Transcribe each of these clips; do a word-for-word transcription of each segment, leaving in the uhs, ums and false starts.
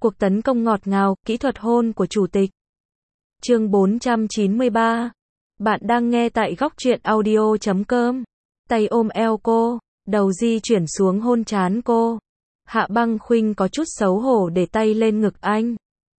Cuộc tấn công ngọt ngào, kỹ thuật hôn của chủ tịch. Chương bốn trăm chín mươi ba. Bạn đang nghe tại góc truyện audio chấm com. Tay ôm eo cô, đầu di chuyển xuống hôn trán cô. Hạ Băng Khuynh có chút xấu hổ để tay lên ngực anh.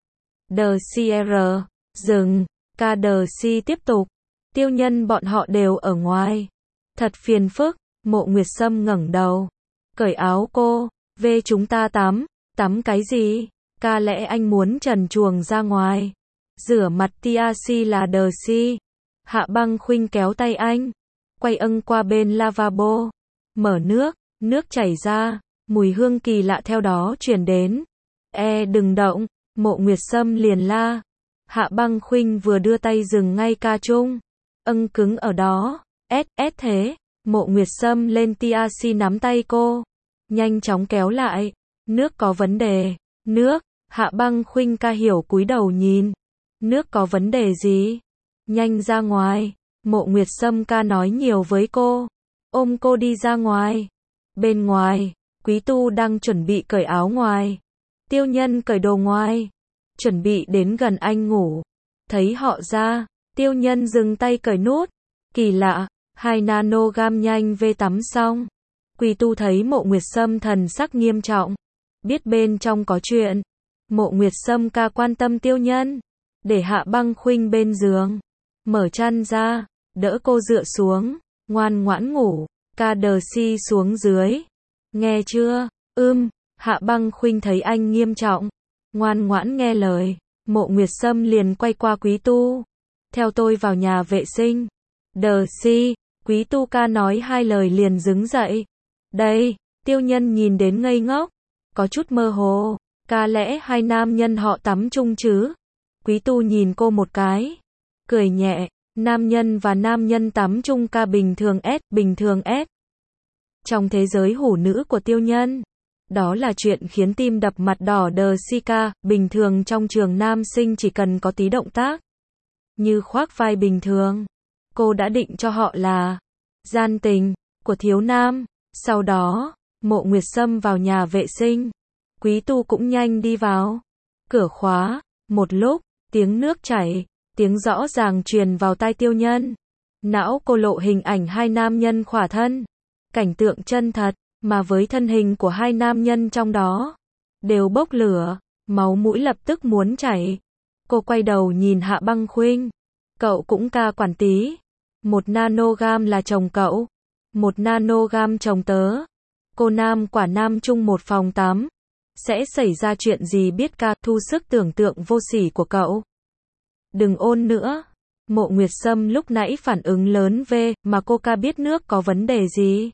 Đờ xê rờ, dừng, ca đờ xê tiếp tục. Tiêu Nhân bọn họ đều ở ngoài. Thật phiền phức, Mộ Nguyệt Sâm ngẩng đầu. Cởi áo cô, về chúng ta tắm, tắm cái gì? Ca lẽ anh muốn trần truồng ra ngoài? Rửa mặt tia si là đờ si. Hạ Băng Khuynh kéo tay anh, quay âng qua bên lavabo, mở nước, nước chảy ra, mùi hương kỳ lạ theo đó truyền đến. E đừng động, Mộ Nguyệt Sâm liền la. Hạ Băng Khuynh vừa đưa tay dừng ngay ca chung, âng cứng ở đó, ét ét thế. Mộ Nguyệt Sâm lên tia si nắm tay cô, nhanh chóng kéo lại. Nước có vấn đề. Nước. Hạ Băng Khuynh ca hiểu cúi đầu nhìn. Nước có vấn đề gì? Nhanh ra ngoài. Mộ Nguyệt Sâm ca nói nhiều với cô, ôm cô đi ra ngoài. Bên ngoài, Quý Tu đang chuẩn bị cởi áo ngoài. Tiêu Nhân cởi đồ ngoài, chuẩn bị đến gần anh ngủ. Thấy họ ra, Tiêu Nhân dừng tay cởi nút. Kỳ lạ, hai nanogam nhanh về tắm xong. Quý Tu thấy Mộ Nguyệt Sâm thần sắc nghiêm trọng, biết bên trong có chuyện. Mộ Nguyệt Sâm ca quan tâm Tiêu Nhân, để Hạ Băng Khuynh bên giường, mở chăn ra, đỡ cô dựa xuống, ngoan ngoãn ngủ. Ca đờ si xuống dưới. Nghe chưa? Ưm. Hạ Băng Khuynh thấy anh nghiêm trọng, ngoan ngoãn nghe lời. Mộ Nguyệt Sâm liền quay qua Quý Tu. Theo tôi vào nhà vệ sinh. Đờ si. Quý Tu ca nói hai lời liền đứng dậy. Đây. Tiêu Nhân nhìn đến ngây ngốc, có chút mơ hồ. Ca lẽ hai nam nhân họ tắm chung chứ? Quý Tu nhìn cô một cái, cười nhẹ. Nam nhân và nam nhân tắm chung ca bình thường S, bình thường S. Trong thế giới hủ nữ của Tiêu Nhân, đó là chuyện khiến tim đập mặt đỏ đờ si ca. Bình thường trong trường nam sinh chỉ cần có tí động tác, như khoác vai bình thường, cô đã định cho họ là gian tình của thiếu nam. Sau đó, Mộ Nguyệt Sâm vào nhà vệ sinh. Quý Tu cũng nhanh đi vào. Cửa khóa. Một lúc, tiếng nước chảy, tiếng rõ ràng truyền vào tai Tiêu Nhân. Não cô lộ hình ảnh hai nam nhân khỏa thân. Cảnh tượng chân thật, mà với thân hình của hai nam nhân trong đó đều bốc lửa, máu mũi lập tức muốn chảy. Cô quay đầu nhìn Hạ Băng Khuynh. Cậu cũng ca quản tí. Một nanogam là chồng cậu, một nanogam chồng tớ. Cô nam quả nam chung một phòng tắm, sẽ xảy ra chuyện gì biết ca. Thu sức tưởng tượng vô sỉ của cậu. Đừng ôn nữa. Mộ Nguyệt Sâm lúc nãy phản ứng lớn về, mà cô ca biết nước có vấn đề gì.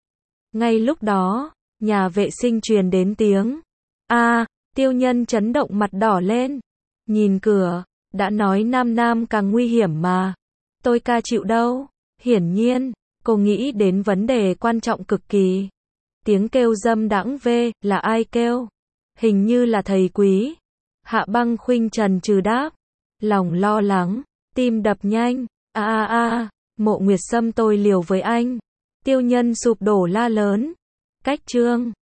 Ngay lúc đó, nhà vệ sinh truyền đến tiếng a. À, Tiêu Nhân chấn động mặt đỏ lên. Nhìn cửa, đã nói nam nam càng nguy hiểm mà. Tôi ca chịu đâu. Hiển nhiên, cô nghĩ đến vấn đề quan trọng cực kỳ. Tiếng kêu dâm đãng về, là ai kêu? Hình như là thầy Quý. Hạ Băng Khuynh trần trừ đáp. Lòng lo lắng, tim đập nhanh. A a a, Mộ Nguyệt Sâm tôi liều với anh. Tiêu Nhân sụp đổ la lớn. Cách chương